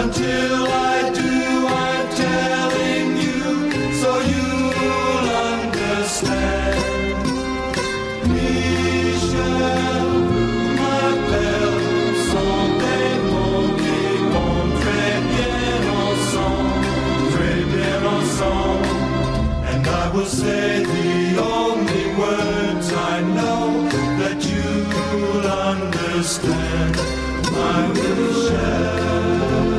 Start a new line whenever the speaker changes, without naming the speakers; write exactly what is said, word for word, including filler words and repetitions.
Until I do, I'm telling you, so you'll understand. Michel, ma belle, sont des mots qui vont très bien ensemble, très bien ensemble. And I will say the only words I know that you'll understand, my Michel.